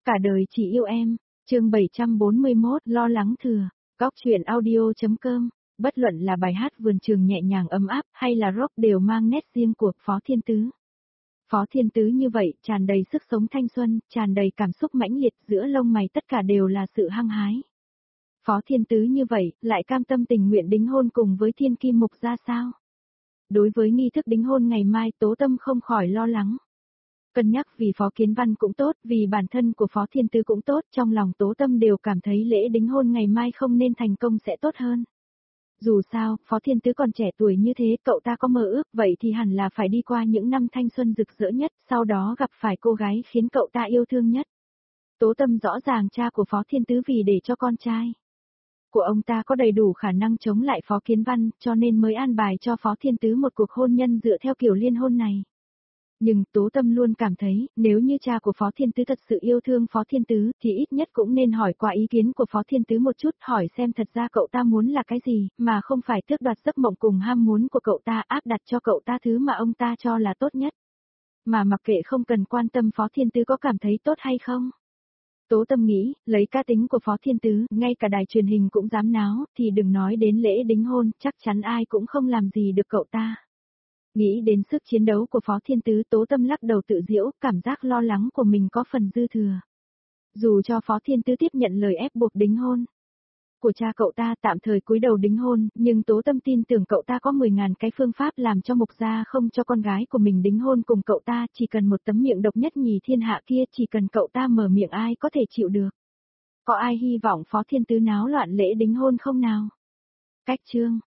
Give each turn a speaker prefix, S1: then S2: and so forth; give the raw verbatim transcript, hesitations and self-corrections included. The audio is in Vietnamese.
S1: cả đời chỉ yêu em. Chương bảy trăm bốn mươi mốt, lo lắng thừa. Góc truyện audio.com. Bất luận là bài hát vườn trường nhẹ nhàng ấm áp hay là rock đều mang nét riêng của Phó Thiên Tứ. Phó Thiên Tứ như vậy, tràn đầy sức sống thanh xuân, tràn đầy cảm xúc mãnh liệt, giữa lông mày tất cả đều là sự hăng hái. Phó Thiên Tứ như vậy, lại cam tâm tình nguyện đính hôn cùng với Thiên Kim Mục ra sao? Đối với nghi thức đính hôn ngày mai, Tố Tâm không khỏi lo lắng. Cân nhắc vì Phó Kiến Văn cũng tốt, vì bản thân của Phó Thiên Tứ cũng tốt, trong lòng Tố Tâm đều cảm thấy lễ đính hôn ngày mai không nên thành công sẽ tốt hơn. Dù sao, Phó Thiên Tứ còn trẻ tuổi như thế, cậu ta có mơ ước, vậy thì hẳn là phải đi qua những năm thanh xuân rực rỡ nhất, sau đó gặp phải cô gái khiến cậu ta yêu thương nhất. Tố Tâm rõ ràng cha của Phó Thiên Tứ vì để cho con trai của ông ta có đầy đủ khả năng chống lại Phó Kiến Văn, cho nên mới an bài cho Phó Thiên Tứ một cuộc hôn nhân dựa theo kiểu liên hôn này. Nhưng Tố Tâm luôn cảm thấy, nếu như cha của Phó Thiên Tứ thật sự yêu thương Phó Thiên Tứ, thì ít nhất cũng nên hỏi qua ý kiến của Phó Thiên Tứ một chút, hỏi xem thật ra cậu ta muốn là cái gì, mà không phải tước đoạt giấc mộng cùng ham muốn của cậu ta, áp đặt cho cậu ta thứ mà ông ta cho là tốt nhất. Mà mặc kệ không cần quan tâm Phó Thiên Tứ có cảm thấy tốt hay không. Tố Tâm nghĩ, lấy cá tính của Phó Thiên Tứ, ngay cả đài truyền hình cũng dám náo, thì đừng nói đến lễ đính hôn, chắc chắn ai cũng không làm gì được cậu ta. Nghĩ đến sức chiến đấu của Phó Thiên Tứ, Tố Tâm lắc đầu tự giễu, cảm giác lo lắng của mình có phần dư thừa. Dù cho Phó Thiên Tứ tiếp nhận lời ép buộc đính hôn của cha cậu ta, tạm thời cúi đầu đính hôn, nhưng Tố Tâm tin tưởng cậu ta có mười ngàn cái phương pháp làm cho Mục gia không cho con gái của mình đính hôn cùng cậu ta, chỉ cần một tấm miệng độc nhất nhì thiên hạ kia, chỉ cần cậu ta mở miệng ai có thể chịu được. Có ai hy vọng Phó Thiên Tứ náo loạn lễ đính hôn không nào? Cách chương